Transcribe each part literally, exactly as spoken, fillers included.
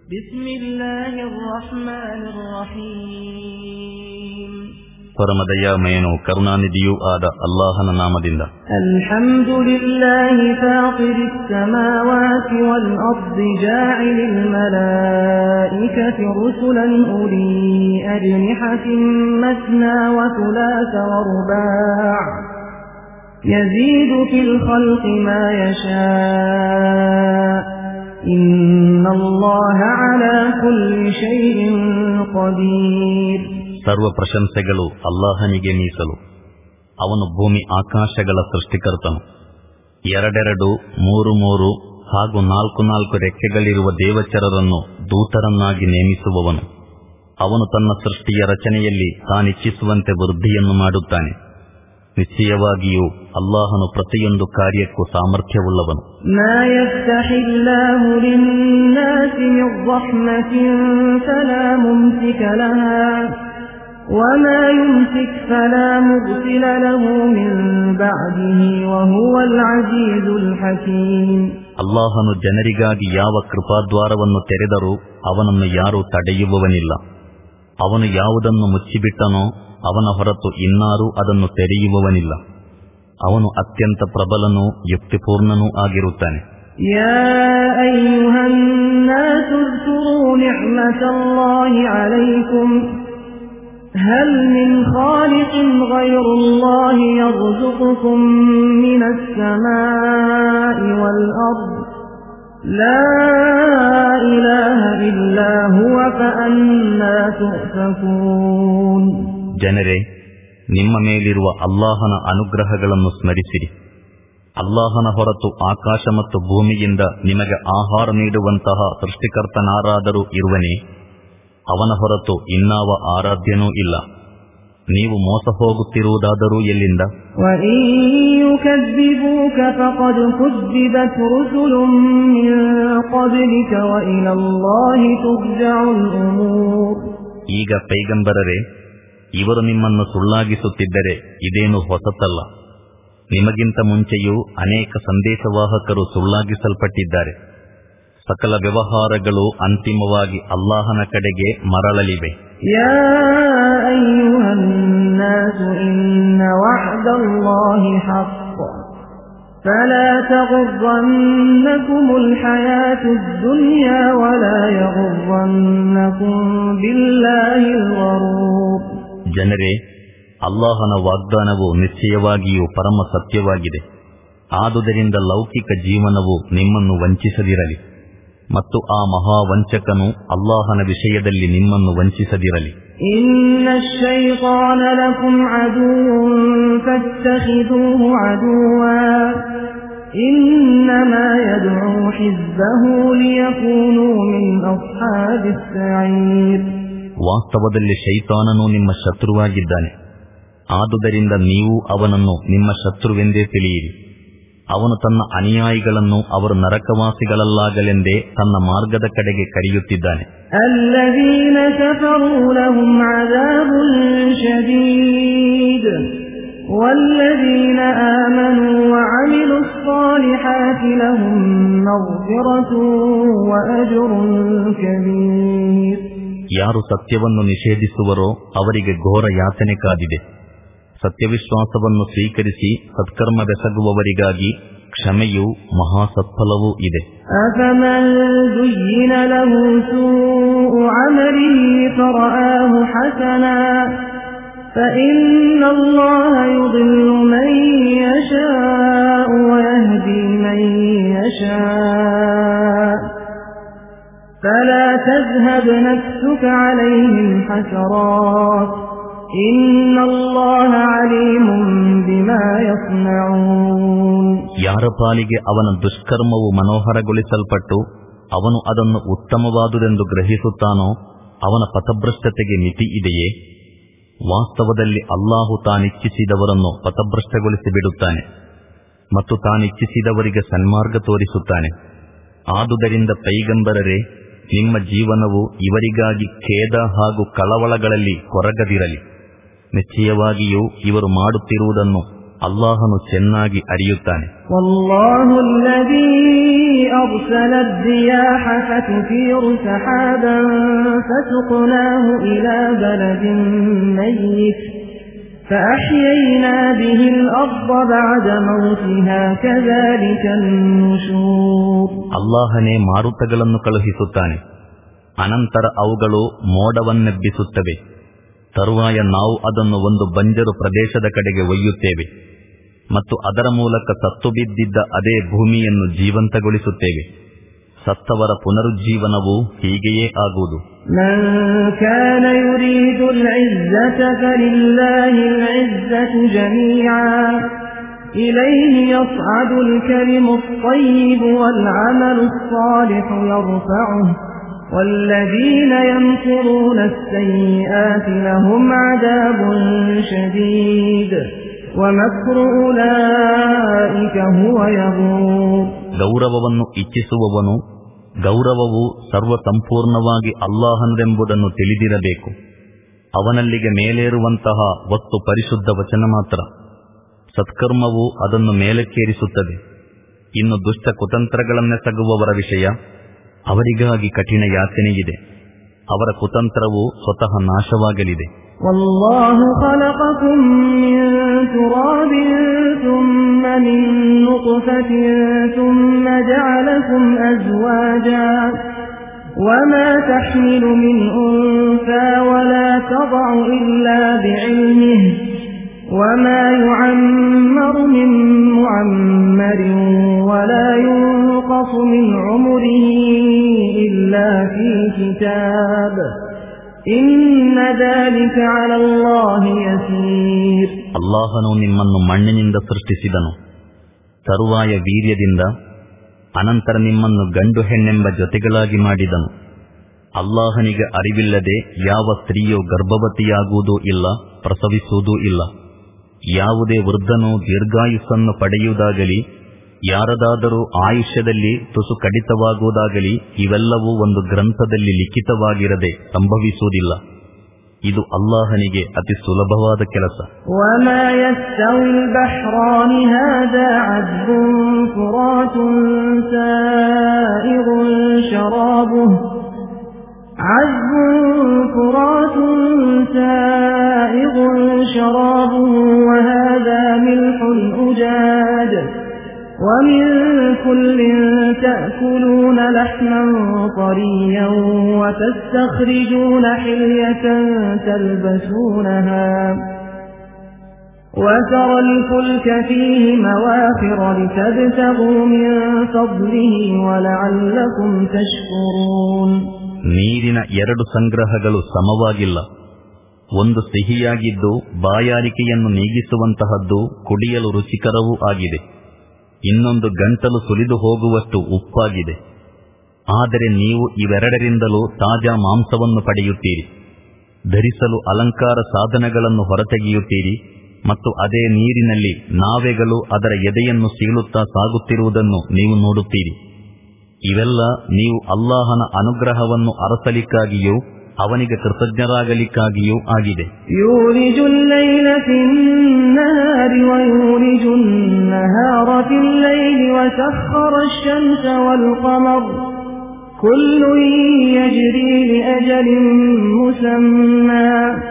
ಬಿಸ್ಮಿಲ್ಲಾಹಿರ್ ರಹ್ಮಾನಿರ್ ರಹೀಮ್. ಪರಮದಯಾಮಯನೂ ಕರುಣಾನಿಧಿಯೂ ಆದ ಅಲ್ಲಾಹನ ನಾಮದಿಂದ. ಅಲ್ಹಮ್ದುಲಿಲ್ಲಾಹಿ ಫಾತಿರಿಸ್ ಸಮಾವಾತಿ ವಲ್ ಅರ್ದಿ ಜಾಯಿಲಿಲ್ ಮಲಾಯಿಕತಿ ರುಸುಲನ್ ಉಲಿ ಅಜ್ನಿಹತಿನ್ ಮಸ್ನಾ ವ ಥುಲಾಥ ವ ರುಬಾ' ಯಜೀದು ಫಿಲ್ ಖಲ್ಕಿ ಮಾ ಯಶಾ' ಇನ್ನಲ್ಲಾಹ ಅಲಾ ಕುಲ್ಲಿ ಶೈಇನ್ ಖದೀರ್. ಸರ್ವ ಪ್ರಶಂಸೆಗಳು ಅಲ್ಲಾಹನಿಗೆ ಮೀಸಲು. ಅವನು ಭೂಮಿ ಆಕಾಶಗಳ ಸೃಷ್ಟಿಕರ್ತನು. ಎರಡೆರಡು, ಮೂರು ಮೂರು ಹಾಗೂ ನಾಲ್ಕು ನಾಲ್ಕು ರೆಕ್ಕೆಗಳಿರುವ ದೇವಚರರನ್ನು ದೂತರನ್ನಾಗಿ ನೇಮಿಸುವವನು. ಅವನು ತನ್ನ ಸೃಷ್ಟಿಯ ರಚನೆಯಲ್ಲಿ ತಾನಿಚ್ಛಿಸುವಂತೆ ವೃದ್ಧಿಯನ್ನು ಮಾಡುತ್ತಾನೆ. ನಿಶ್ಚಯವಾಗಿಯೂ ಅಲ್ಲಾಹನು ಪ್ರತಿಯೊಂದು ಕಾರ್ಯಕ್ಕೂ ಸಾಮರ್ಥ್ಯವುಳ್ಳವನು. ಮಾ ಯಫ್ತಹಿಲ್ಲಾಹು ಲಿನ್ನಾಸಿ ಮಿರ್ ರಹ್ಮತಿನ್ ಫಲಾ ಮುಮ್ಸಿಕ ಲಹಾ ವಮಾ ಯುಮ್ಸಿಕ್ ಫಲಾ ಮುರ್ಸಿಲ ಲಹು ಮಿನ್ ಬಅದಿಹಿ ವಹುವಲ್ ಅಜೀಜುಲ್ ಹಕೀಮ್. ಅಲ್ಲಾಹನು ಜನರಿಗಾಗಿ ಯಾವ ಕೃಪಾದ್ವಾರವನ್ನು ತೆರೆದರೂ ಅವನನ್ನು ಯಾರೂ ತಡೆಯುವವನಿಲ್ಲ. ಅವನು ಯಾವುದನ್ನು ಮುಚ್ಚಿಬಿಟ್ಟನೋ ಅವನ ಹೊರತು ಇನ್ನಾರೂ ಅದನ್ನು ತೆರೆಯುವವನಿಲ್ಲ. ಅವನು ಅತ್ಯಂತ ಪ್ರಬಲನೂ ಯುಕ್ತಿಪೂರ್ಣನೂ ಆಗಿರುತ್ತಾನೆ. ಯಾ ಅಯ್ಯುಹನ್ ನಾಸು ಉಜ್ಕುರೂ ನಿಅಮತಲ್ಲಾಹಿ ಅಲೈಕುಂ ಹಲ್ ಮಿನ್ ಖಾಲಿಕಿನ್ ಗೈರುಲ್ಲಾಹಿ ಯರ್ಜುಕುಕುಂ ಮಿನಸ್ ಸಮಾಇ ವಲ್ ಅರ್ದ್ ಲಾ ಇಲಾಹ ಇಲ್ಲಾ ಹುವ ಫಅನ್ನಾ ತುಫಕೂನ್. ಜನರೇ, ನಿಮ್ಮ ಮೇಲಿರುವ ಅಲ್ಲಾಹನ ಅನುಗ್ರಹಗಳನ್ನು ಸ್ಮರಿಸಿರಿ. ಅಲ್ಲಾಹನ ಹೊರತು ಆಕಾಶ ಮತ್ತು ಭೂಮಿಯಿಂದ ನಿಮಗೆ ಆಹಾರ ನೀಡುವಂತಹ ಸೃಷ್ಟಿಕರ್ತನಾರಾದರೂ ಇರುವನೇ? ಅವನ ಹೊರತು ಇನ್ನಾವ ಆರಾಧ್ಯನೂ ಇಲ್ಲ. ನೀವು ಮೋಸ ಹೋಗುತ್ತಿರುವುದಾದರೂ ಎಲ್ಲಿಂದ? ಈಗ ಪೈಗಂಬರರೇ, ಇವರು ನಿಮ್ಮನ್ನು ಸುಳ್ಳಾಗಿಸುತ್ತಿದ್ದರೆ ಇದೇನು ಹೊಸತಲ್ಲ. ನಿಮಗಿಂತ ಮುಂಚೆಯೂ ಅನೇಕ ಸಂದೇಶವಾಹಕರು ಸುಳ್ಳಾಗಿಸಲ್ಪಟ್ಟಿದ್ದಾರೆ. ಸಕಲ ವ್ಯವಹಾರಗಳು ಅಂತಿಮವಾಗಿ ಅಲ್ಲಾಹನ ಕಡೆಗೆ ಮರಳಲಿವೆ. ಯಾ ಅಯ್ಯುಹನ್ ನಾಸು ಇನ್ನ ವಅದಲ್ಲಾಹಿ ಹಕ್ಕ್ ಫಲಾ ತಗುರ್ರನ್ನಕುಮುಲ್ ಹಯಾತುದ್ ದುನ್ಯಾ ವಲಾ ಯಗುರ್ರನ್ನಕುಂ ಬಿಲ್ಲಾಹಿಲ್ ಗರೂರ್. ಜನರೇ, ಅಲ್ಲಾಹನ ವಾಗ್ದಾನವು ನಿಶ್ಚಯವಾಗಿಯೂ ಪರಮ ಸತ್ಯವಾಗಿದೆ. ಆದುದರಿಂದ ಲೌಕಿಕ ಜೀವನವು ನಿಮ್ಮನ್ನು ವಂಚಿಸದಿರಲಿ ಮತ್ತು ಆ ಮಹಾವಂಚಕನು ಅಲ್ಲಾಹನ ವಿಷಯದಲ್ಲಿ ನಿಮ್ಮನ್ನು ವಂಚಿಸದಿರಲಿ. ಇನ್ನಶ್ ಶೈತಾನ ಲಕುಂ ಅದುವ್ವುನ್ ಫತ್ತಖಿದೂಹು ಅದುವ್ವಾ ಇನ್ನಮಾ ಯದ್ಉ ಹಿಜ್ಬಹು ಲಿಯಕೂನೂ ಮಿನ್ ಅಸ್ಹಾಬಿಸ್ ಸഈರ್. ವಾಸ್ತವದಲ್ಲಿ ಶೈತಾನನು ನಿಮ್ಮ ಶತ್ರುವಾಗಿದ್ದಾನೆ. ಆದುದರಿಂದ ನೀವು ಅವನನ್ನು ನಿಮ್ಮ ಶತ್ರುವೆಂದೇ ತಿಳಿಯಿರಿ. ಅವನು ತನ್ನ ಅನುಯಾಯಿಗಳನ್ನು ಅವರು ನರಕವಾಸಿಗಳಲ್ಲಾಗಲೆಂದೇ ತನ್ನ ಮಾರ್ಗದ ಕಡೆಗೆ ಕರೆಯುತ್ತಿದ್ದಾನೆ. ಅಲ್ಲದೀನ ಕಫರೂ ಲಹುಂ ಅಜಾಬುನ್ ಶದೀದ್ ವಲ್ಲದೀನ ಆಮನೂ ವಅಮಿಲುಸ್ ಸಾಲಿಹಾತಿ ಲಹುಂ ಮಗ್ಫಿರತುನ್ ವಅಜ್ರುನ್ ಕಬೀರ್. ಯಾರು ಸತ್ಯವನ್ನು ನಿಷೇಧಿಸುವರೋ ಅವರಿಗೆ ಘೋರ ಯಾತನೆ ಕಾದಿದೆ. ಸತ್ಯವಿಶ್ವಾಸವನ್ನು ಸ್ವೀಕರಿಸಿ ಸತ್ಕರ್ಮವೆಸಗುವವರಿಗಾಗಿ ಕ್ಷಮೆಯೂ ಮಹಾಸತ್ಫಲವೂ ಇದೆ. ಅಫಮನ್ ದುಯ್ಯಿನ ಲಹು ಸೂಉ ಅಮಲಿಹಿ ಫರಆಹು ಹಸನಾ ಫಇನ್ನಲ್ಲಾಹ ಯುದಿಲ್ಲು ಮನ್ ಯಶಾഉ ವಯಹ್ದಿ ಮನ್ ಯಶಾء ಫಲಾ ತಜ್ಹಬ್ ನಫ್ಸುಕ ಅಲೈಹಿಂ ಹಸರಾತ್ ಇನ್ನಲ್ಲಾಹ ಅಲೀಮುನ್ ಬಿಮಾ ಯಸ್ನಊನ್. ಯಾರ ಪಾಲಿಗೆ ಅವನ ದುಷ್ಕರ್ಮವು ಮನೋಹರಗೊಳಿಸಲ್ಪಟ್ಟು ಅವನು ಅದನ್ನು ಉತ್ತಮವಾದುದೆಂದು ಗ್ರಹಿಸುತ್ತಾನೋ ಅವನ ಪಥಭ್ರಷ್ಟತೆಗೆ ಮಿತಿ ಇದೆಯೇ? ವಾಸ್ತವದಲ್ಲಿ ಅಲ್ಲಾಹು ತಾನಿಚ್ಛಿಸಿದವರನ್ನು ಪಥಭ್ರಷ್ಟಗೊಳಿಸಿ ಬಿಡುತ್ತಾನೆ ಮತ್ತು ತಾನಿಚ್ಛಿಸಿದವರಿಗೆ ಸನ್ಮಾರ್ಗ ತೋರಿಸುತ್ತಾನೆ. ಆದುದರಿಂದ ಪೈಗಂಬರರೇ, ನಿಮ್ಮ ಜೀವನವು ಇವರಿಗಾಗಿ ಖೇದ ಹಾಗೂ ಕಳವಳಗಳಲ್ಲಿ ಕೊರಗದಿರಲಿ. ನಿಶ್ಚಯವಾಗಿಯೂ ಇವರು ಮಾಡುತ್ತಿರುವುದನ್ನು ಅಲ್ಲಾಹನು ಚೆನ್ನಾಗಿ ಅರಿಯುತ್ತಾನೆ. ವಲ್ಲಾಹು ಅಲ್ಲದೀ أرسل الرياح فتثير سحابا فسقناه إلى بلد ميت فأحيينا به الأرض بعد موتها كذلك النشور. ಅಲ್ಲಾಹನೇ ಮಾರುತಗಳನ್ನು ಕಳುಹಿಸುತ್ತಾನೆ, ಅನಂತರ ಅವುಗಳು ಮೋಡವನ್ನೆಬ್ಬಿಸುತ್ತವೆ. ತರುವಾಯ ನಾವು ಅದನ್ನು ಒಂದು ಬಂಜರು ಪ್ರದೇಶದ ಕಡೆಗೆ ಒಯ್ಯುತ್ತೇವೆ ಮತ್ತು ಅದರ ಮೂಲಕ ಸತ್ತು ಬಿದ್ದಿದ್ದ ಅದೇ ಭೂಮಿಯನ್ನು ಜೀವಂತಗೊಳಿಸುತ್ತೇವೆ. ಸತ್ತವರ ಪುನರುಜ್ಜೀವನವು ಹೀಗೆಯೇ ಆಗುವುದು. ಮನ್ ಕಾನ ಯುರೀದು ಅಲ್-ಇಜ್ಜತ ಫಲಿಲ್ಲಾಹಿ ಅಲ್-ಇಜ್ಜತು ಜಮೀಆ ಇಲೈಹಿ ಯಸ್ಅದು ಅಲ್-ಕಲಿಮು ಅತ್-ತಯ್ಯಿಬು ವಲ್-ಅಮಲು ಅಸ್-ಸಾಲಿಹು ಯರ್ಫഉಹು ವಲ್ಲದೀನ ಯಮ್ಕುರೂನ ಅಸ್-ಸಯ್ಯಿಆತಿ ಲಹುಂ ಅದಾಬುನ್ ಶದೀದ್ ವಮಕ್ರು ಉಲೈಕ ಹುವ ಯಬೂರ್. ಗೌರವವನ್ನು ಇಚ್ಛಿಸುವವನು ಗೌರವವು ಸರ್ವಸಂಪೂರ್ಣವಾಗಿ ಅಲ್ಲಾಹನದೆಂಬುದನ್ನು ತಿಳಿದಿರಬೇಕು. ಅವನಲ್ಲಿಗೆ ಮೇಲೇರುವಂತಹ ವಸ್ತು ಪರಿಶುದ್ಧ ವಚನ ಮಾತ್ರ. ಸತ್ಕರ್ಮವು ಅದನ್ನು ಮೇಲಕ್ಕೇರಿಸುತ್ತದೆ. ಇನ್ನು ದುಷ್ಟ ಕುತಂತ್ರಗಳನ್ನೆಸಗುವವರ ವಿಷಯ, ಅವರಿಗಾಗಿ ಕಠಿಣ ಯಾತನೆಯಿದೆ. ಅವರ ಕುತಂತ್ರವು ಸ್ವತಃ ನಾಶವಾಗಲಿದೆ. والله خلقكم من تراب ثم من نطفة ثم جعلكم أزواجا وما تحمل من أنثى ولا تضع إلا بعلمه وما يعمر من معمر ولا ينقص من عمره إلا في كتاب ಇನ್ನ ذلك على الله يسير. ಅಲ್ಲಾಹನು ನಿಮ್ಮನ್ನು ಮಣ್ಣಿನಿಂದ ಸೃಷ್ಟಿಸಿದನು, ತರುವಾಯ ವೀರ್ಯದಿಂದ, ಅನಂತರ ನಿಮ್ಮನ್ನು ಗಂಡು ಹೆಣ್ಣೆಂಬ ಜೊತೆಗಳಾಗಿ ಮಾಡಿದನು. ಅಲ್ಲಾಹನಿಗೆ ಅರಿವಿಲ್ಲದೆ ಯಾವ ಸ್ತ್ರೀಯು ಗರ್ಭವತಿಯಾಗುವುದೂ ಇಲ್ಲ, ಪ್ರಸವಿಸುವುದೂ ಇಲ್ಲ. ಯಾವುದೇ ವೃದ್ಧನು ದೀರ್ಘಾಯುಸ್ಸನ್ನು ಪಡೆಯುವುದಾಗಲಿ, ಯಾರದಾದರೂ ಆಯುಷ್ಯದಲ್ಲಿ ತುಸು ಕಡಿತವಾಗುವುದಾಗಲಿ, ಇವೆಲ್ಲವೂ ಒಂದು ಗ್ರಂಥದಲ್ಲಿ ಲಿಖಿತವಾಗಿರದೆ ಸಂಭವಿಸುವುದಿಲ್ಲ. ಇದು ಅಲ್ಲಾಹನಿಗೆ ಅತಿ ಸುಲಭವಾದ ಕೆಲಸ. وَمَا يَسْتَوِي الْبَحْرَانِ هَذَا عَذْبٌ فُرَاتٌ سَائِغٌ شَرَابُهُ عَذْبٌ فُرَاتٌ سَائِغٌ شَرَابُهُ وَهَذَا مِلْحٌ أُجَاجٌ وَمِن كُلٍّ تَأْكُلُونَ لَحْمًا طَرِيًّا وَتَسْتَخْرِجُونَ حِلْيَةً تَلْبَسُونَهَا وَتَرَى الْفُلْكَ فِيهِ مَوَاخِرَ لِتَبْتَغُوا مِن فَضْلِهِ وَلَعَلَّكُمْ تَشْكُرُونَ. ನೀರಿನ ಎರಡು ಸಂಗ್ರಹಗಳು ಸಮವಾಗಿಲ್ಲ. ಒಂದು ಸಿಹಿಯಾಗಿದ್ದು ಬಾಯಾರಿಕೆಯನ್ನು ನೀಗಿಸುವಂತಹದ್ದು, ಕುಡಿಯಲು ರುಚಿಕರವೂ ಆಗಿದೆ. ಇನ್ನೊಂದು ಗಂಟಲು ಸುಲಿದು ಹೋಗುವಷ್ಟು ಉಪ್ಪಾಗಿದೆ. ಆದರೆ ನೀವು ಇವೆರಡರಿಂದಲೂ ತಾಜಾ ಮಾಂಸವನ್ನು ಪಡೆಯುತ್ತೀರಿ. ಧರಿಸಲು ಅಲಂಕಾರ ಸಾಧನಗಳನ್ನು ಹೊರತೆಗೆಯುತ್ತೀರಿ ಮತ್ತು ಅದೇ ನೀರಿನಲ್ಲಿ ನಾವೆಗಳು ಅದರ ಎದೆಯನ್ನು ಸೀಳುತ್ತಾ ಸಾಗುತ್ತಿರುವುದನ್ನು ನೀವು ನೋಡುತ್ತೀರಿ. ಇವೆಲ್ಲ ನೀವು ಅಲ್ಲಾಹನ ಅನುಗ್ರಹವನ್ನು ಅರಸಲಿಕ್ಕಾಗಿಯೂ ಅವನಿಗೆ ಕೃತಜ್ಞರಾಗಲಿಕ್ಕಾಗಿಯೂ ಆಗಿದೆ. ಯೂಲಿಜುಲ್ ಲೈಲ ಫಿನ್ನಹಾರಿ ವಯೂಲಿಜುನ್ ನಹಾರ ಫಿಲ್ ಲೈಲಿ ವಸಖ್ಖರ ಅಶ್-ಶಮ್ಸ ವಲ್ क़ಮರ ಕುಲ್ಲುನ್ ಯಜ್ರಿ ಲಿಅಜಲಿನ್ ಮುಸಮ್ಮಾ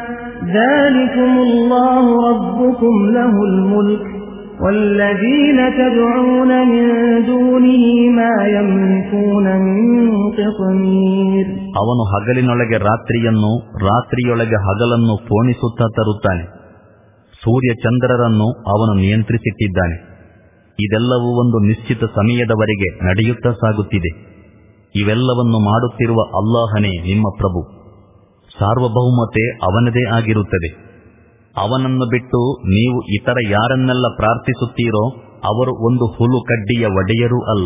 ذَلِكُمُಲ್ಲಾಹು ರಬ್ಬುಕುಂ ಲಹುಲ್ ಮುಲ್ಕ್ والذين تدعون من دونه ما يملكون من قطمير. ಅವನು ಹಗಲಿನೊಳಗೆ ರಾತ್ರಿಯನ್ನು, ರಾತ್ರಿಯೊಳಗೆ ಹಗಲನ್ನು ಪೋಣಿಸುತ್ತಾ ತರುತ್ತಾನೆ. ಸೂರ್ಯ ಚಂದ್ರರನ್ನು ಅವನು ನಿಯಂತ್ರಿಸಿಟ್ಟಿದ್ದಾನೆ. ಇದೆಲ್ಲವೂ ಒಂದು ನಿಶ್ಚಿತ ಸಮಯದವರೆಗೆ ನಡೆಯುತ್ತಾ ಸಾಗುತ್ತಿದೆ. ಇವೆಲ್ಲವನ್ನು ಮಾಡುತ್ತಿರುವ ಅಲ್ಲಾಹನೇ ನಿಮ್ಮ ಪ್ರಭು. ಸಾರ್ವಭೌಮತೆ ಅವನದೇ ಆಗಿರುತ್ತದೆ. ಅವನನ್ನು ಬಿಟ್ಟು ನೀವು ಇತರ ಯಾರನ್ನೆಲ್ಲ ಪ್ರಾರ್ಥಿಸುತ್ತೀರೋ ಅವರು ಒಂದು ಹುಲು ಕಡ್ಡಿಯ ಒಡೆಯರೂ ಅಲ್ಲ.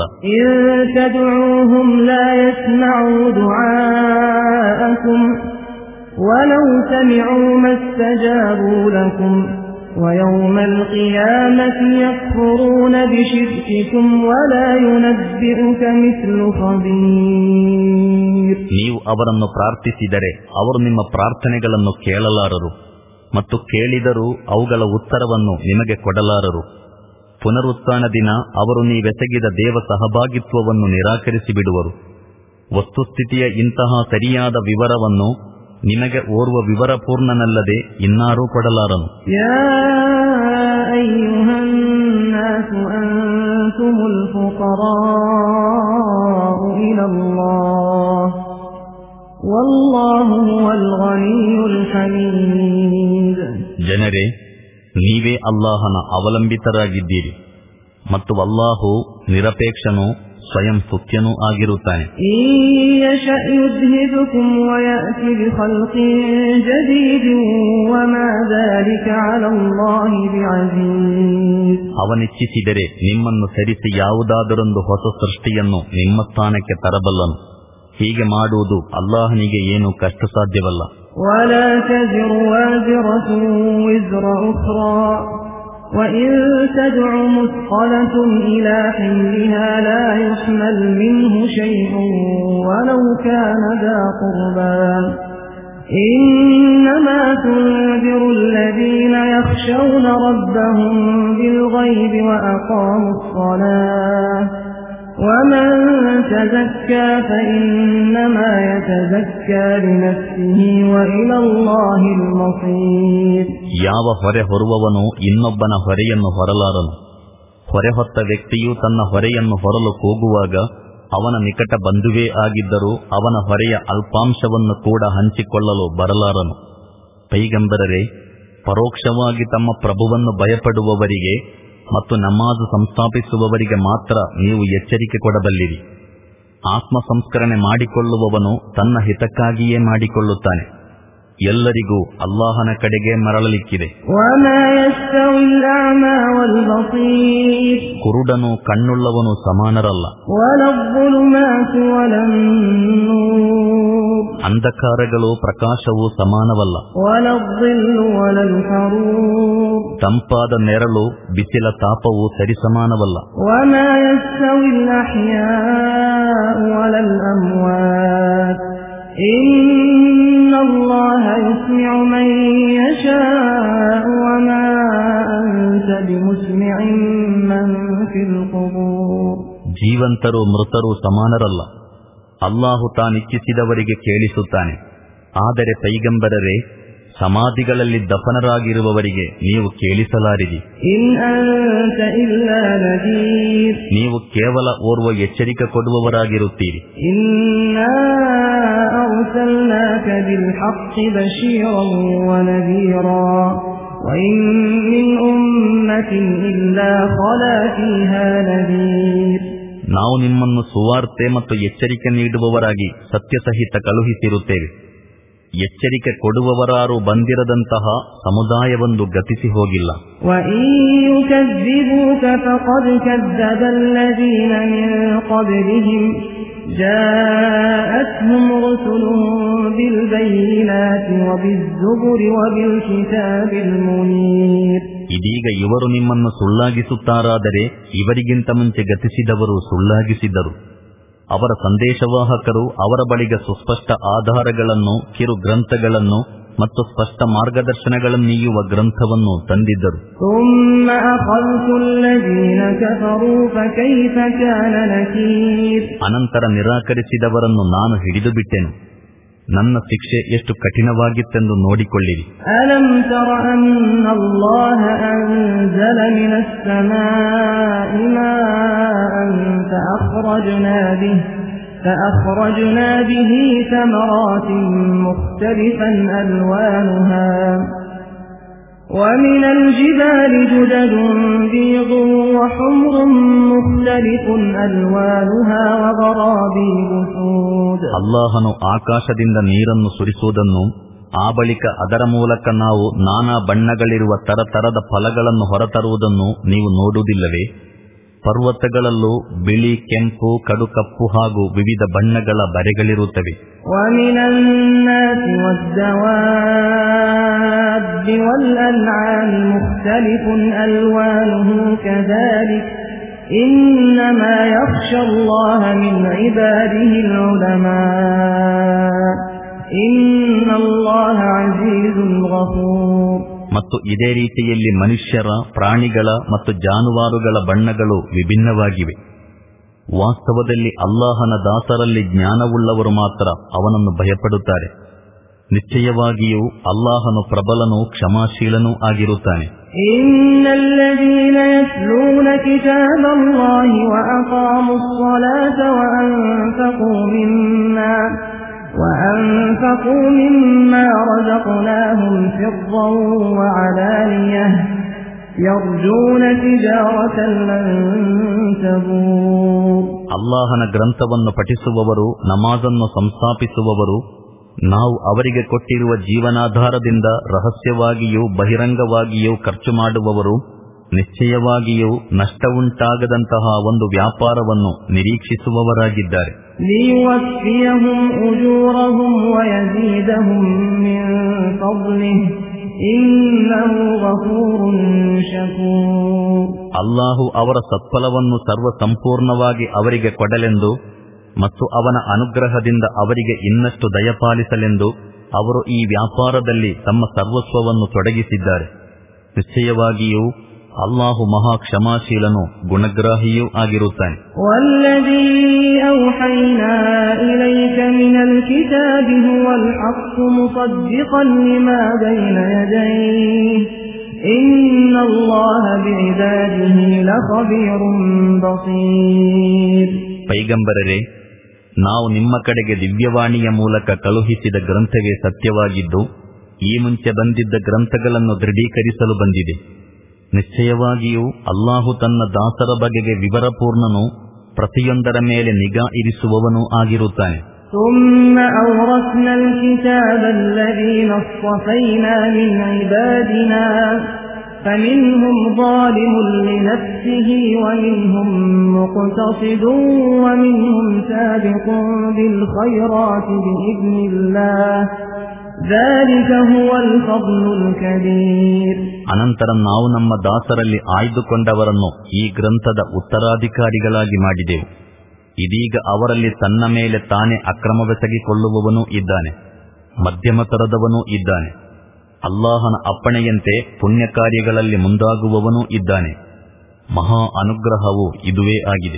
وَيَوْمَ الْقِيَامَةِ يَكْفُرُونَ بِشِرْكِكُمْ وَلَا يُنَبِّئُكَ مِثْلُ خَبِيرٍ. ನೀವು ಅವರನ್ನು ಪ್ರಾರ್ಥಿಸಿದರೆ ಅವರು ನಿಮ್ಮ ಪ್ರಾರ್ಥನೆಗಳನ್ನು ಕೇಳಲಾರರು ಮತ್ತು ಕೇಳಿದರೂ ಅವುಗಳ ಉತ್ತರವನ್ನು ನಿಮಗೆ ಕೊಡಲಾರರು. ಪುನರುತ್ಥಾನ ದಿನ ಅವರು ನೀವೆಸಗಿದ ದೇವ ಸಹಭಾಗಿತ್ವವನ್ನು ನಿರಾಕರಿಸಿ ಬಿಡುವರು. ವಸ್ತುಸ್ಥಿತಿಯ ಇಂತಹ ಸರಿಯಾದ ವಿವರವನ್ನು ನಿಮಗೆ ಓರ್ವ ವಿವರಪೂರ್ಣನಲ್ಲದೆ ಇನ್ನಾರೂ ಕೊಡಲಾರನು. ಜನರೇ, ನೀವೇ ಅಲ್ಲಾಹನ ಅವಲಂಬಿತರಾಗಿದ್ದೀರಿ ಮತ್ತು ಅಲ್ಲಾಹು ನಿರಪೇಕ್ಷನೂ ಸ್ವಯಂ ಸ್ತುತ್ಯನೂ ಆಗಿರುತ್ತಾನೆ. ಅವನಿಚ್ಛಿಸಿದರೆ ನಿಮ್ಮನ್ನು ಸರಿಸಿ ಯಾವುದಾದರೊಂದು ಹೊಸ ಸೃಷ್ಟಿಯನ್ನು ನಿಮ್ಮ ಸ್ಥಾನಕ್ಕೆ ತರಬಲ್ಲನು. ಹೀಗೆ ಮಾಡುವುದು ಅಲ್ಲಾಹನಿಗೆ ಏನೂ ಕಷ್ಟ ಸಾಧ್ಯವಲ್ಲ. وَإِن تَدْعُ مُثْقَلَةٌ إِلَى حِمْلِهَا لَا يُحْمَلْ مِنْهُ شَيْءٌ وَلَوْ كَانَ ذَا قُرْبَى إِنَّمَا تُنذِرُ الَّذِينَ يَخْشَوْنَ رَبَّهُم بِالْغَيْبِ وَأَقَامُوا الصَّلَاةَ وَمَن تَزَكَّى فَإِنَّمَا يَتَزَكَّى لِنَفْسِهِ وَإِلَى اللَّهِ الْمَصِيرُ. ಯಾವ ಹೊರೆ ಹೊರುವವನು ಇನ್ನೊಬ್ಬನ ಹೊರೆಯನ್ನು ಹೊರಲಾರನು. ಹೊರೆ ಹೊತ್ತ ವ್ಯಕ್ತಿಯು ತನ್ನ ಹೊರೆಯನ್ನು ಹೊರಲು ಹೋಗುವಾಗ ಅವನ ನಿಕಟ ಬಂಧುವೇ ಆಗಿದ್ದರೂ ಅವನ ಹೊರೆಯ ಅಲ್ಪಾಂಶವನ್ನು ಕೂಡ ಹಂಚಿಕೊಳ್ಳಲು ಬರಲಾರನು. ಪೈಗಂಬರರೇ, ಪರೋಕ್ಷವಾಗಿ ತಮ್ಮ ಪ್ರಭುವನ್ನು ಭಯಪಡುವವರಿಗೆ ಮತ್ತು ನಮಾಜು ಸಂಸ್ಥಾಪಿಸುವವರಿಗೆ ಮಾತ್ರ ನೀವು ಎಚ್ಚರಿಕೆ ಕೊಡಬಲ್ಲಿರಿ. ಆತ್ಮ ಸಂಸ್ಕರಣೆ ಮಾಡಿಕೊಳ್ಳುವವನು ತನ್ನ ಹಿತಕ್ಕಾಗಿಯೇ ಮಾಡಿಕೊಳ್ಳುತ್ತಾನೆ. ಎಲ್ಲರಿಗೂ ಅಲ್ಲಾಹನ ಕಡೆಗೆ ಮರಳಲಿಕ್ಕಿದೆ. ಕುರುಡನು ಕಣ್ಣುಳ್ಳವನು ಸಮಾನರಲ್ಲ. ಅಂಧಕಾರಗಳು ಪ್ರಕಾಶವು ಸಮಾನವಲ್ಲ. ತಂಪಾದ ನೆರಳು ಬಿಸಿಲ ತಾಪವು ಸರಿಸಮಾನವಲ್ಲ. إِنَّ اللَّهَ يُسْمِعُ مَن يَشَاءُ وَمَا أَنْتَ بِمُسْمِعٍ مَّن فِي الْقُبُورِ. ಜೀವಂತರು ಮೃತರು ಸಮಾನರಲ್ಲ. ಅಲ್ಲಾಹು ತಾನಿಚ್ಛಿಸಿದವರಿಗೆ ಕೇಳಿಸುತ್ತಾನೆ. ಆದರೆ ಪೈಗಂಬರರೇ, ಸಮಾಧಿಗಳಲ್ಲಿ ದಫನರಾಗಿರುವವರಿಗೆ ನೀವು ಕೇಳಿಸಲಾರಿರಿ. ನೀವು ಕೇವಲ ಓರ್ವ ಎಚ್ಚರಿಕೆ ಕೊಡುವವರಾಗಿರುತ್ತೀರಿ. ನಾವು ನಿಮ್ಮನ್ನು ಸುವಾರ್ತೆ ಮತ್ತು ಎಚ್ಚರಿಕೆ ನೀಡುವವರಾಗಿ ಸತ್ಯಸಹಿತ ಕಳುಹಿಸಿರುತ್ತೇವೆ. ಎಚ್ಚರಿಕೆ ಕೊಡುವವರಾರು ಬಂದಿರದಂತಹ ಸಮುದಾಯವೊಂದು ಗತಿಸಿ ಹೋಗಿಲ್ಲ. ಇದೀಗ ಇವರು ನಿಮ್ಮನ್ನು ಸುಳ್ಳಾಗಿಸುತ್ತಾರಾದರೆ ಇವರಿಗಿಂತ ಮುಂಚೆ ಗತಿಸಿದವರು ಸುಳ್ಳಾಗಿಸಿದ್ದರು. ಅವರ ಸಂದೇಶವಾಹಕರು ಅವರ ಬಳಿಗೆ ಸುಸ್ಪಷ್ಟ ಆಧಾರಗಳನ್ನು, ಕಿರು ಗ್ರಂಥಗಳನ್ನು ಮತ್ತು ಸ್ಪಷ್ಟ ಮಾರ್ಗದರ್ಶನಗಳನ್ನೀಯುವ ಗ್ರಂಥವನ್ನು ತಂದಿದ್ದರು. ಅನಂತರ ನಿರಾಕರಿಸಿದವರನ್ನು ನಾನು ಹಿಡಿದು ಬಿಟ್ಟೆನು. ನನ್ನ ಶಿಕ್ಷೆ ಎಷ್ಟು ಕಠಿಣವಾಗಿತ್ತೆಂದು ನೋಡಿಕೊಳ್ಳಿರಿ. ಅಲಂ ತರ ಅನ್ನಲ್ಲಾಹ ಅನ್ಜಲ ಮಿನಸ್ ಸಲಾಇ ಮಾಅನ್ ಫಅಖ್ರಜ್ನಾ ಬಿಹಿ ಫಅಖ್ರಜ್ನಾ ಬಿಹಿ ಸಮರಾತಿನ್ ಮುಖ್ತಲಿಫನ್ ಅಲ್ವಾನುಹಾ ومن الجبال جدد بيض وحمر مختلف ألوانها وغرابيب سود. ಅಲ್ಲಾಹನು ಆಕಾಶದಿಂದ ನೀರನ್ನು ಸುರಿಸುವುದನ್ನು, ಆ ಬಳಿಕ ಅದರ ಮೂಲಕ ನಾವು ನಾನಾ ಬಣ್ಣಗಳಿರುವ ತರತರದ ಫಲಗಳನ್ನು ಹೊರತರುವುದನ್ನು ನೀವು ನೋಡುವುದಿಲ್ಲವೇ? ಪರ್ವತಗಳಲ್ಲೂ ಬಿಳಿ, ಕೆಂಪು, ಕಡು ಕಪ್ಪು ಹಾಗೂ ವಿವಿಧ ಬಣ್ಣಗಳ ಬರೆಗಳಿರುತ್ತವೆ. وَمِنَ النَّاسِ وَالدَّوَابِّ وَالْأَنْعَامِ مُخْتَلِفٌ أَلْوَانُهُ كَذَلِكَ إِنَّمَا يَخْشَى اللَّهَ مِنْ عِبَادِهِ الْعُلَمَاءُ إِنَّ اللَّهَ عَزِيزٌ غَفُورٌ. ಮತ್ತು ಇದೇ ರೀತಿಯಲ್ಲಿ ಮನುಷ್ಯರ, ಪ್ರಾಣಿಗಳ ಮತ್ತು ಜಾನುವಾರುಗಳ ಬಣ್ಣಗಳು ವಿಭಿನ್ನವಾಗಿವೆ. ವಾಸ್ತವದಲ್ಲಿ ಅಲ್ಲಾಹನ ದಾಸರಲ್ಲಿ ಜ್ಞಾನವುಳ್ಳವರು ಮಾತ್ರ ಅವನನ್ನು ಭಯಪಡುತ್ತಾರೆ. ನಿಶ್ಚಯವಾಗಿಯೂ ಅಲ್ಲಾಹನು ಪ್ರಬಲನೂ ಕ್ಷಮಾಶೀಲನೂ ಆಗಿರುತ್ತಾನೆ. ಇನ್ನಲ್ಲದೀನ ಯತ್ಲೂನ ಕಿತಾಬಲ್ಲಾಹಿ ವಅಕಾಮು ಸ್ಸಲಾತ ವಅನ್ಫಕೂ ಮಿಮ್ಮಾ وأنفقوا مما رزقناهم سرا وعلانية يرجون تجارة لن تبور. ಅಲ್ಲಾಹನ ಗ್ರಂಥವನ್ನು ಪಠಿಸುವವರು, ನಮಾಜನ್ನು ಸಂಸ್ಥಾಪಿಸುವವರು, ನಾವು ಅವರಿಗೆ ಕೊಟ್ಟಿರುವ ಜೀವನಾಧಾರದಿಂದ ರಹಸ್ಯವಾಗಿಯೂ ಬಹಿರಂಗವಾಗಿಯೂ ಖರ್ಚು ಮಾಡುವವರು ನಿಶ್ಚಯವಾಗಿಯೂ ನಷ್ಟವುಂಟಾಗದಂತಹ ಒಂದು ವ್ಯಾಪಾರವನ್ನು ನಿರೀಕ್ಷಿಸುವವರಾಗಿದ್ದಾರೆ. ಅಲ್ಲಾಹು ಅವರ ಸತ್ಫಲವನ್ನು ಸರ್ವ ಸಂಪೂರ್ಣವಾಗಿ ಅವರಿಗೆ ಕೊಡಲೆಂದು ಮತ್ತು ಅವನ ಅನುಗ್ರಹದಿಂದ ಅವರಿಗೆ ಇನ್ನಷ್ಟು ದಯಪಾಲಿಸಲೆಂದು ಅವರು ಈ ವ್ಯಾಪಾರದಲ್ಲಿ ತಮ್ಮ ಸರ್ವಸ್ವವನ್ನು ತೊಡಗಿಸಿದ್ದಾರೆ. ನಿಶ್ಚಯವಾಗಿಯೂ ಅಲ್ಲಾಹು ಮಹಾ ಕ್ಷಮಾಶೀಲನು ಗುಣಗ್ರಾಹಿಯೂ ಆಗಿರುತ್ತಾನೆ. ವಲ್ಲದೀ ಔಹೈನಾ ಇಲೈಕ ಮಿನಲ್ ಕಿತಾಬಿ ಹುವಲ್ ಹಕ್ಕು ಮುಸದ್ದಿಕನ್ ಲಿಮಾ ಬೈನ ಯದೈಹಿ ಇನ್ನಲ್ಲಾಹ ಬಿಇಬಾದಿಹಿ ಲಖಬೀರುನ್ ಬಸೀರ್. ಪೈಗಂಬರರೇ, ನಾವು ನಿಮ್ಮ ಕಡೆಗೆ ದಿವ್ಯವಾಣಿಯ ಮೂಲಕ ಕಳುಹಿಸಿದ ಗ್ರಂಥವೇ ಸತ್ಯವಾಗಿದ್ದು ಈ ಮುಂಚೆ ಬಂದಿದ್ದ ಗ್ರಂಥಗಳನ್ನು ದೃಢೀಕರಿಸಲು ಬಂದಿದೆ. ನಿಶ್ಚಯವಾಗಿಯೂ ಅಲ್ಲಾಹು ತನ್ನ ದಾಸರ ಬಗೆಗೆ ವಿವರಪೂರ್ಣನೂ ಪ್ರತಿಯೊಂದರ ಮೇಲೆ ನಿಗಾ ಇರಿಸುವವನೂ ಆಗಿರುತ್ತಾನೆ. ثم أورثنا الكتاب الذين اصطفينا من عبادنا فمنهم ظالم لنفسه ومنهم مقتصد ومنهم سابق بالخيرات بإذن الله ذلك هو الفضل الكبير. ಅನಂತರ ನಾವು ನಮ್ಮ ದಾಸರಲ್ಲಿ ಆಯ್ದುಕೊಂಡವರನ್ನು ಈ ಗ್ರಂಥದ ಉತ್ತರಾಧಿಕಾರಿಗಳಾಗಿ ಮಾಡಿದೆವು. ಇದೀಗ ಅವರಲ್ಲಿ ತನ್ನ ಮೇಲೆ ತಾನೇ ಅಕ್ರಮವೆಸಗಿಕೊಳ್ಳುವವನೂ ಇದ್ದಾನೆ, ಮಧ್ಯಮ ತರದವನೂ ಇದ್ದಾನೆ, ಅಲ್ಲಾಹನ ಅಪ್ಪಣೆಯಂತೆ ಪುಣ್ಯ ಕಾರ್ಯಗಳಲ್ಲಿ ಮುಂದಾಗುವವನೂ ಇದ್ದಾನೆ. ಮಹಾ ಅನುಗ್ರಹವು ಇದುವೇ ಆಗಿದೆ.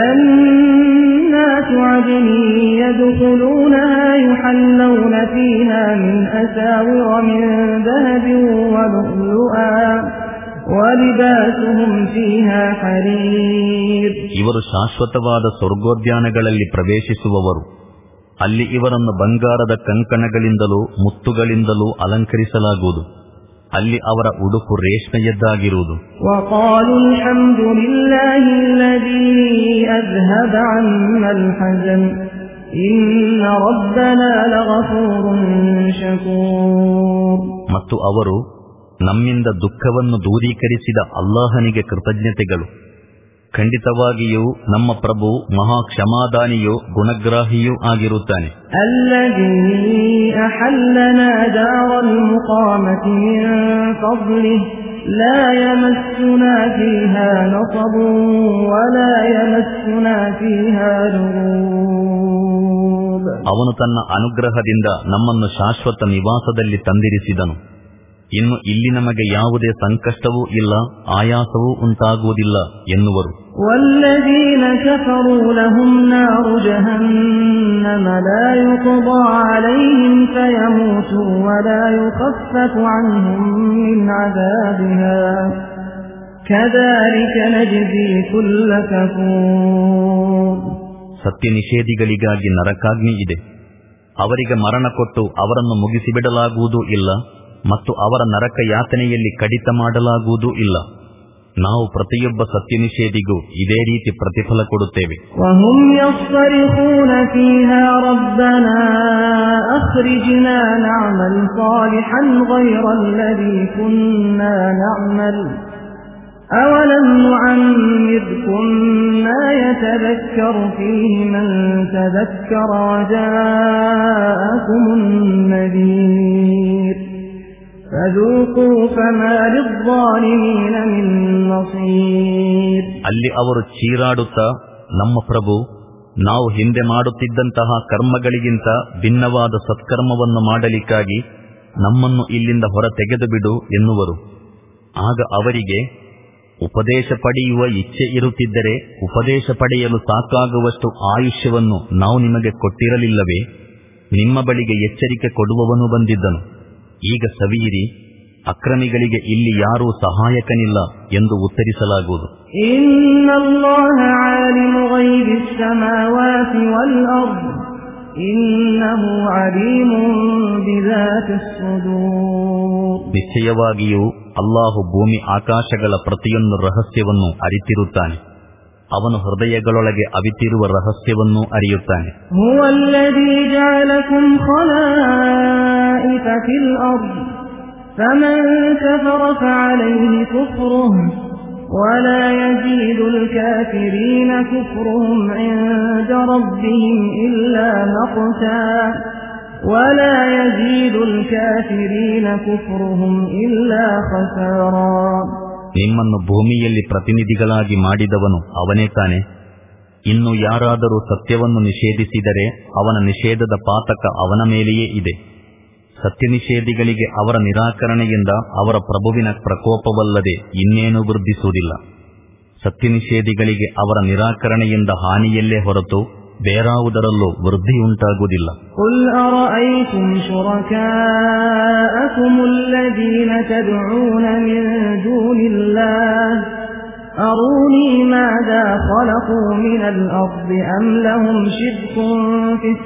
ಜನ್ನಾತು ಅದ್ನಿ ಯದ್ಖುಲೂನಹಾ ಯುಹಲ್ಲೌನ ಫೀಹಾ ಮಿನ್ ಅಸಾವಿರ ಮಿನ್ ದಹಬಿನ್ ವಲುಅಲುಆ ವಲಿಬಾಸುಹುಂ ಫೀಹಾ ಹರೀರ್. ಇವರು ಶಾಶ್ವತವಾದ ಸ್ವರ್ಗೋದ್ಯಾನಗಳಲ್ಲಿ ಪ್ರವೇಶಿಸುವವರು. ಅಲ್ಲಿ ಇವರನ್ನು ಬಂಗಾರದ ಕಂಕಣಗಳಿಂದಲೂ ಮುತ್ತುಗಳಿಂದಲೂ ಅಲಂಕರಿಸಲಾಗುವುದು. ಅಲ್ಲಿ ಅವರ ಉಡುಪು ರೇಷ್ಮೆಯದ್ದಾಗಿರುವುದು. ವಖಾಲು ಅಲ್ಹಮ್ದುಲಿಲ್ಲಾಹಿ ಅಲ್ಲದೀ ಅಜ್ಹಬ ಅನ್ನಲ್ ಹಜನ್ ಇನ್ನ ರಬ್ಬನಾ ಲಗಫೂರುನ್ ಶಕೂರ್. ಮತ್ತು ಅವರು ನಮ್ಮಿಂದ ದುಃಖವನ್ನು ದೂರೀಕರಿಸಿದ ಅಲ್ಲಾಹನಿಗೆ ಕೃತಜ್ಞತೆಗಳು. ಖಂಡಿತವಾಗಿಯೂ ನಮ್ಮ ಪ್ರಭು ಮಹಾ ಕ್ಷಮಾದಾನಿಯೂ ಗುಣಗ್ರಾಹಿಯೂ ಆಗಿರುತ್ತಾನೆ. ಅಲ್ಲದೀ ಅಹಲ್ಲನಾ ದಾರಲ್ ಮುಕಾಮತಿ ಮಿನ್ ಫದ್ಲಿಹಿ ಲಾ ಯಮಸ್ಸುನಾ ಫೀಹಾ ನಸಬುನ್ ವಲಾ ಯಮಸ್ಸುನಾ ಫೀಹಾ ಲುಗೂಬ್. ಅವನು ತನ್ನ ಅನುಗ್ರಹದಿಂದ ನಮ್ಮನ್ನು ಶಾಶ್ವತ ನಿವಾಸದಲ್ಲಿ ತಂದಿರಿಸಿದನು. ಇನ್ನು ಇಲ್ಲಿ ನಮಗೆ ಯಾವುದೇ ಸಂಕಷ್ಟವೂ ಇಲ್ಲ, ಆಯಾಸವೂ ಉಂಟಾಗುವುದಿಲ್ಲ ಎನ್ನುವರು. ವಲ್ಲದೀನ ಕಫರೂ ಲಹುಂ ನಾರು ಜಹನ್ನಮ ಲಾ ಯುಕ್ದಾ ಅಲೈಹಿಂ ಫಯಮೂತು ವಲಾ ಯುಖಫಫು ಅನ್ಹುಂ ಮಿನ್ ಅದಾಬಿಹಾ ಕದಾಲಿಕ ನಜ್ಜಿ ಕುಲ್ಲ ಕಫೂರ್. ಸತ್ಯ ನಿಷೇಧಿಗಳಿಗಾಗಿ ನರಕಾಗ್ನಿ ಇದೆ. ಅವರಿಗೆ ಮರಣ ಕೊಟ್ಟು ಅವರನ್ನು ಮುಗಿಸಿಬಿಡಲಾಗುವುದೂ ಇಲ್ಲ ಮತ್ತು ಅವರ ನರಕ ಯಾತನೆಯಲ್ಲಿ ಕಡಿತ ಮಾಡಲಾಗುವುದೂ ಇಲ್ಲ. ನಾವು ಪ್ರತಿಯೊಬ್ಬ ಸತ್ಯ ನಿಷೇಧಿಗೂ ಇದೇ ರೀತಿ ಪ್ರತಿಫಲ ಕೊಡುತ್ತೇವೆ. ವಹುಂ ಯಸ್ರಿಖೂನ ಫೀಹಾ ರಬ್ಬನಾ ಅಖ್ರಿಜ್ನಾ ನಅಮಲ್ ಸಾಲಿಹನ್ ಗೈರಲ್ಲದೀ ಕುನ್ನಾ ನಅಮಲ್ ಅವಲಂ ನುಅಮ್ಮಿರ್ಕುಂ ಮಾ ಯತದಕ್ಕರು ಫೀಹಿ ಮನ್ ತದಕ್ಕರ ವಜಾಅಕುಮುನ್ ನದೀರ್ ಅಲ್ಲಿ ಅವರು ಚೀರಾಡುತ್ತಾ, ನಮ್ಮ ಪ್ರಭು, ನಾವು ಹಿಂದೆ ಮಾಡುತ್ತಿದ್ದಂತಹ ಕರ್ಮಗಳಿಗಿಂತ ಭಿನ್ನವಾದ ಸತ್ಕರ್ಮವನ್ನು ಮಾಡಲಿಕ್ಕಾಗಿ ನಮ್ಮನ್ನು ಇಲ್ಲಿಂದ ಹೊರ ತೆಗೆದುಬಿಡು ಎನ್ನುವರು. ಆಗ ಅವರಿಗೆ, ಉಪದೇಶ ಪಡೆಯುವ ಇಚ್ಛೆ ಇರುತ್ತಿದ್ದರೆ ಉಪದೇಶ ಪಡೆಯಲು ಸಾಕಾಗುವಷ್ಟು ಆಯುಷ್ಯವನ್ನು ನಾವು ನಿಮಗೆ ಕೊಟ್ಟಿರಲಿಲ್ಲವೇ? ನಿಮ್ಮ ಬಳಿಗೆ ಎಚ್ಚರಿಕೆ ಕೊಡುವವನು ಬಂದಿದ್ದನು. ಈಗ ಸವಿಯಿರಿ, ಅಕ್ರಮಿಗಳಿಗೆ ಇಲ್ಲಿ ಯಾರೂ ಸಹಾಯಕನಿಲ್ಲ ಎಂದು ಉತ್ತರಿಸಲಾಗುವುದು. ಇನ್ನಲ್ಲಾಹ ಆಲಿಮು ಗೈಬಿಸ್ ಸಮಾವಾತಿ ವಲ್ ಅರ್ದ್ ಇನ್ನಹು ಅಲೀಮುನ್ ಬಿದಾತಿಸ್ ಸುದೂರ್. ನಿಶ್ಚಯವಾಗಿಯೂ ಅಲ್ಲಾಹು ಭೂಮಿ ಆಕಾಶಗಳ ಪ್ರತಿಯೊಂದು ರಹಸ್ಯವನ್ನು ಅರಿತಿರುತ್ತಾನೆ. ಅವನು ಹೃದಯಗಳೊಳಗೆ ಅವಿತಿರುವ ರಹಸ್ಯವನ್ನೂ ಅರಿಯುತ್ತಾನೆ. ಹುವಲ್ಲದೀ ಜಅಲಕುಂ ಖಲಾಯಿಫ ಫಿಲ್ ಅರ್ದ್ ಫಮನ್ ಕಫರ ಫಅಲೈಹಿ ಕುಫ್ರುಹು ವಲಾ ಯಜೀದುಲ್ ಕಾಫಿರೀನ ಕುಫ್ರುಹುಂ ಇಂದ ರಬ್ಬಿಹಿಂ ಇಲ್ಲಾ ಮಖ್ತಾ ವಲಾ ಯಜೀದುಲ್ ಕಾಫಿರೀನ ಕುಫ್ರುಹುಂ ಇಲ್ಲಾ ಖಸಾರಾ. ನಿಮ್ಮನ್ನು ಭೂಮಿಯಲ್ಲಿ ಪ್ರತಿನಿಧಿಗಳಾಗಿ ಮಾಡಿದವನು ಅವನೇ ತಾನೆ. ಇನ್ನು ಯಾರಾದರೂ ಸತ್ಯವನ್ನು ನಿಷೇಧಿಸಿದರೆ ಅವನ ನಿಷೇಧದ ಪಾತಕ ಅವನ ಮೇಲೆಯೇ ಇದೆ. ಸತ್ಯ ನಿಷೇಧಿಗಳಿಗೆ ಅವರ ನಿರಾಕರಣೆಯಿಂದ ಅವರ ಪ್ರಭುವಿನ ಪ್ರಕೋಪವಲ್ಲದೆ ಇನ್ನೇನೂ ವೃದ್ಧಿಸುವುದಿಲ್ಲ. ಸತ್ಯ ನಿಷೇಧಿಗಳಿಗೆ ಅವರ ನಿರಾಕರಣೆಯಿಂದ ಹಾನಿಯಲ್ಲೇ ಹೊರತು ಬೇರಾವುದರಲ್ಲೂ ವೃದ್ಧಿಯುಂಟಾಗುವುದಿಲ್ಲ. ಕುಲ್ ಅರಐತುಂ ಶುರಕಾಅಕುಂ ಅಲ್ಲದೀನ ತದ್ಊನ ಮಿನ್ ದೂನಿಲ್ಲಾಹ್ ಅರೂನಿ ಮಾದಾ ಖಲಖೂ ಮಿನಲ್ ಅರ್ದಿ ಅಮ್ ಲಹುಂ ಶಿರ್ಕುನ್ ಫಿಸ್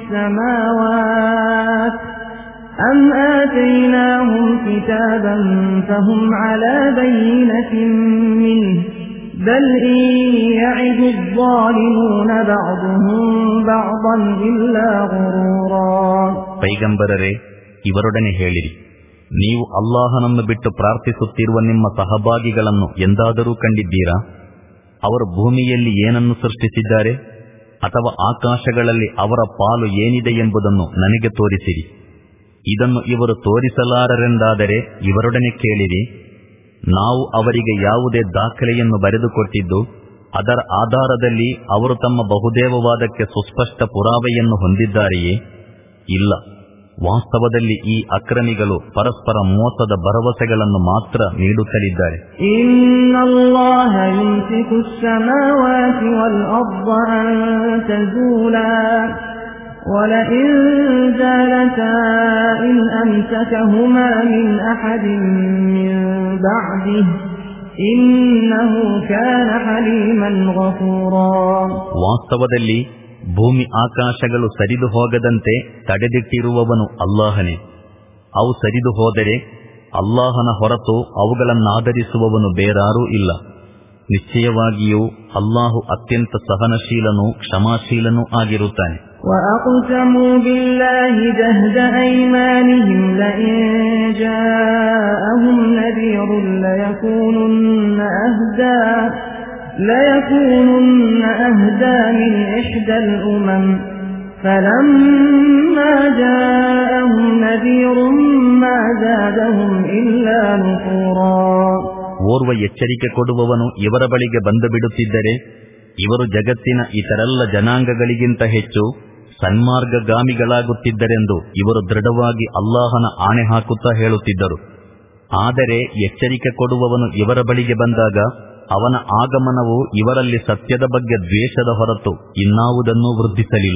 ಸಮಾವಾತ್ ಅಮ್ ಆತೈನಾಹುಂ ಕಿತಾಬನ್ ಫಹುಂ ಅಲಾ ಬೈನತಿನ್ ಮಿನ್ಹು ಬಲ್ ಯಅಿದು ಅಲ್ಲಾಲಿಮೂನ ಬಅದುಹುಂ ಬಅದನ್ ಇಲ್ಲಾ ಗುರೂರಾ. ಪೈಗಂಬರರೇ, ಇವರೊಡನೆ ಹೇಳಿರಿ, ನೀವು ಅಲ್ಲಾಹನನ್ನು ಬಿಟ್ಟು ಪ್ರಾರ್ಥಿಸುತ್ತಿರುವ ನಿಮ್ಮ ಸಹಭಾಗಿಗಳನ್ನು ಎಂದಾದರೂ ಕಂಡಿದ್ದೀರಾ? ಅವರು ಭೂಮಿಯಲ್ಲಿ ಏನನ್ನು ಸೃಷ್ಟಿಸಿದ್ದಾರೆ ಅಥವಾ ಆಕಾಶಗಳಲ್ಲಿ ಅವರ ಪಾಲು ಏನಿದೆ ಎಂಬುದನ್ನು ನನಗೆ ತೋರಿಸಿರಿ. ಇದನ್ನು ಇವರು ತೋರಿಸಲಾರರೆಂದಾದರೆ ಇವರೊಡನೆ ಕೇಳಿರಿ, ನಾವು ಅವರಿಗೆ ಯಾವುದೇ ದಾಖಲೆಯನ್ನು ಬರೆದುಕೊಟ್ಟಿದ್ದು ಅದರ ಆಧಾರದಲ್ಲಿ ಅವರು ತಮ್ಮ ಬಹುದೇವವಾದಕ್ಕೆ ಸುಸ್ಪಷ್ಟ ಪುರಾವೆಯನ್ನು ಹೊಂದಿದ್ದಾರೆಯೇ? ಇಲ್ಲ. ವಾಸ್ತವದಲ್ಲಿ ಈ ಅಕ್ರಮಿಗಳು ಪರಸ್ಪರ ಮೋಸದ ಭರವಸೆಗಳನ್ನು ಮಾತ್ರ ನೀಡುತ್ತಲಿದ್ದಾರೆ. ಇನ್ನಲ್ಲಾಹ ಯುಮ್ಸಿಕು ಸ್ಸಮಾವಾತಿ ವಲ್ ಅರ್ದ ಅನ್ ತಜೂಲಾ ولئن زالتا إن أمسكهما من أحد من بعده إنه كان حليما غفورا. ವಾಸ್ತವದಲ್ಲಿ ಭೂಮಿ ಆಕಾಶಗಳು ಸರಿದು ಹೋಗದಂತೆ ತಡೆದಿಟ್ಟಿರುವವನು ಅಲ್ಲಾಹನೇ. ಅವು ಸರಿದು ಹೋದರೆ ಅಲ್ಲಾಹನ ಹೊರತು ಅವುಗಳನ್ನಾದರಿಸುವವನು ಬೇರಾರೂ ಇಲ್ಲ. ನಿಶ್ಚಯವಾಗಿಯೂ ಅಲ್ಲಾಹು ಅತ್ಯಂತ ಸಹನಶೀಲನೂ ಕ್ಷಮಾಶೀಲನೂ ಆಗಿರುತ್ತಾನೆ. وَأَقْسَمُوا بِاللَّهِ جَهْدَ أَيْمَانِهِمْ لَئِن جَاءَهُمْ نَذِيرٌ لَيَكُونُنَّ أَهْدَى لَيَكُونُنَّ أَهْدَى مِنْ إِحْدَى الْأُمَمِ فَلَمَّا جَاءَهُمْ نَذِيرٌ مَا زَادَهُمْ إِلَّا نُفُورًا. ಓರ್ವ ಎಚ್ಚರಿಕೆ ಕೊಡುವವನು ಇವರ ಬಳಿಗೆ ಬಂದು ಬಿಡುತ್ತಿದ್ದರೆ ಇವರು ಜಗತ್ತಿನ ಇತರೆಲ್ಲ ಜನಾಂಗಗಳಿಗಿಂತ ಹೆಚ್ಚು ಸನ್ಮಾರ್ಗಗಾಮಿಗಳಾಗುತ್ತಿದ್ದರೆಂದು ಇವರು ದೃಢವಾಗಿ ಅಲ್ಲಾಹನ ಆಣೆ ಹಾಕುತ್ತಾ ಹೇಳುತ್ತಿದ್ದರು. ಆದರೆ ಎಚ್ಚರಿಕೆ ಕೊಡುವವನು ಇವರ ಬಳಿಗೆ ಬಂದಾಗ ಅವನ ಆಗಮನವು ಇವರಲ್ಲಿ ಸತ್ಯದ ಬಗ್ಗೆ ದ್ವೇಷದ ಹೊರತು ಇನ್ನಾವುದನ್ನೂ ವೃದ್ಧಿಸಲಿಲ್ಲ.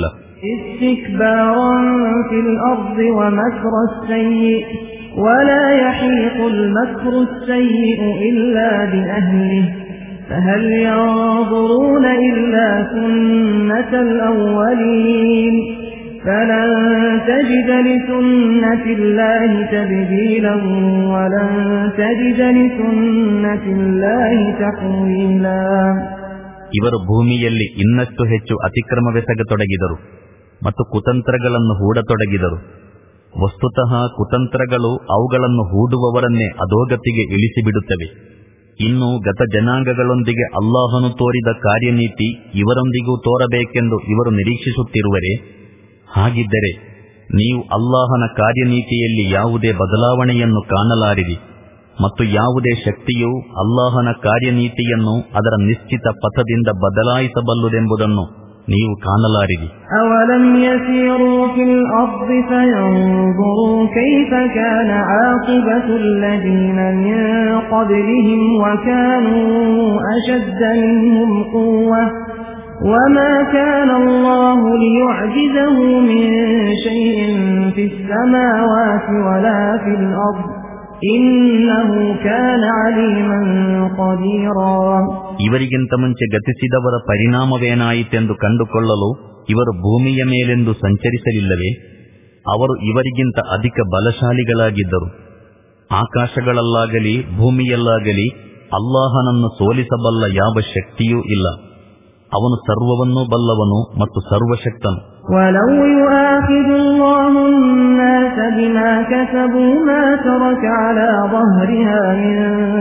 ولا يحيق المكر السيء إلا بأهله فهل ينظرون إلا سنة الأولين فلن تجد لسنة الله تبديلا ولن تجد لسنة الله تحويلا. ಇವರು ಭೂಮಿಯಲ್ಲಿ ಇನ್ನಷ್ಟು ಹೆಚ್ಚು ಅತಿಕ್ರಮವೆಸಗತೊಡಗಿದರು ಮತ್ತು ಕುತಂತ್ರಗಳನ್ನು ಹೂಡತೊಡಗಿದರು. ವಸ್ತುತಃ ಕುತಂತ್ರಗಳು ಅವುಗಳನ್ನು ಹೂಡುವವರನ್ನೇ ಅಧೋಗತಿಗೆ ಇಳಿಸಿಬಿಡುತ್ತವೆ. ಇನ್ನು ಗತ ಜನಾಂಗಗಳೊಂದಿಗೆ ಅಲ್ಲಾಹನು ತೋರಿದ ಕಾರ್ಯನೀತಿ ಇವರೊಂದಿಗೂ ತೋರಬೇಕೆಂದು ಇವರು ನಿರೀಕ್ಷಿಸುತ್ತಿರುವರೆ? ಹಾಗಿದ್ದರೆ ನೀವು ಅಲ್ಲಾಹನ ಕಾರ್ಯನೀತಿಯಲ್ಲಿ ಯಾವುದೇ ಬದಲಾವಣೆಯನ್ನು ಕಾಣಲಾರಿರಿ ಮತ್ತು ಯಾವುದೇ ಶಕ್ತಿಯು ಅಲ್ಲಾಹನ ಕಾರ್ಯನೀತಿಯನ್ನು ಅದರ ನಿಶ್ಚಿತ ಪಥದಿಂದ ಬದಲಾಯಿಸಬಲ್ಲುದೆಂಬುದನ್ನು ನೀವು ಕಾಣಲಾರಿರಿ. ಅವಲಂ ಯಸೀರು ಫಿಲ್ ಅರ್ದಿ ಫಯಂಜುರು ಕೈಫ ಕಾನ ಆಕಿಬತು ಅಲ್ಲದೀನ ಮಿನ್ क़ಬ್ಲಿಹಿಂ ವಕಾನೂ ಅಶದ್ದ ಮಿನ್ಹುಂ क़ುವ್ವ ವಮಾ ಕಾನ ಅಲ್ಲಾಹು ಲಿಯುಅಜಿಜಹು ಮಿನ್ ಶೈಇನ್ ಫಿಸ್ ಸಮಾವಾತಿ ವಲಾ ಫಿಲ್ ಅರ್ದಿ ಇನ್ನಹು ಕಾನ ಅಲೀಮನ್ ಖಬೀರಾ. ಇವರಿಗಿಂತ ಮುಂಚೆ ಗತಿಸಿದವರ ಪರಿಣಾಮವೇನಾಯಿತೆಂದು ಕಂಡುಕೊಳ್ಳಲು ಇವರು ಭೂಮಿಯ ಮೇಲೆಂದು ಸಂಚರಿಸಲಿಲ್ಲವೇ? ಅವರು ಇವರಿಗಿಂತ ಅಧಿಕ ಬಲಶಾಲಿಗಳಾಗಿದ್ದರು. ಆಕಾಶಗಳಲ್ಲಾಗಲಿ ಭೂಮಿಯಲ್ಲಾಗಲಿ ಅಲ್ಲಾಹನನ್ನು ಸೋಲಿಸಬಲ್ಲ ಯಾವ ಶಕ್ತಿಯೂ ಇಲ್ಲ. ಅವನು ಸರ್ವವನ್ನೂ ಬಲ್ಲವನು ಮತ್ತು ಸರ್ವಶಕ್ತನು. وَلَوْ يُؤَاخِذُ اللَّهُ النَّاسَ بِمَا كَسَبُوا مَا تَرَكَ عَلَى ظَهْرِهَا مِن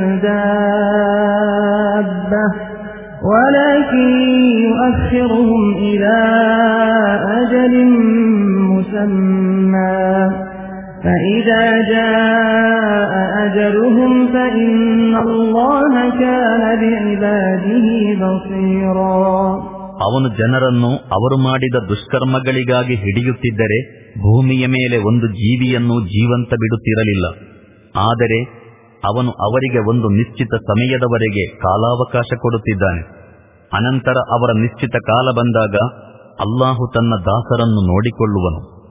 دَابَّةٍ وَلَكِن يُؤَخِّرُهُمْ إِلَى أَجَلٍ مُّسَمًّى فَإِذَا جَاءَ أَجَلُهُمْ فَإِنَّ اللَّهَ كَانَ بِعِبَادِهِ بَصِيرًا. ಅವನು ಜನರನ್ನು ಅವರು ಮಾಡಿದ ದುಷ್ಕರ್ಮಗಳಿಗಾಗಿ ಹಿಡಿಯುತ್ತಿದ್ದರೆ ಭೂಮಿಯ ಮೇಲೆ ಒಂದು ಜೀವಿಯನ್ನು ಜೀವಂತ ಬಿಡುತ್ತಿರಲಿಲ್ಲ. ಆದರೆ ಅವನು ಅವರಿಗೆ ಒಂದು ನಿಶ್ಚಿತ ಸಮಯದವರೆಗೆ ಕಾಲಾವಕಾಶ ಕೊಡುತ್ತಿದ್ದಾನೆ. ಅನಂತರ ಅವರ ನಿಶ್ಚಿತ ಕಾಲ ಬಂದಾಗ ಅಲ್ಲಾಹು ತನ್ನ ದಾಸರನ್ನು ನೋಡಿಕೊಳ್ಳುವನು.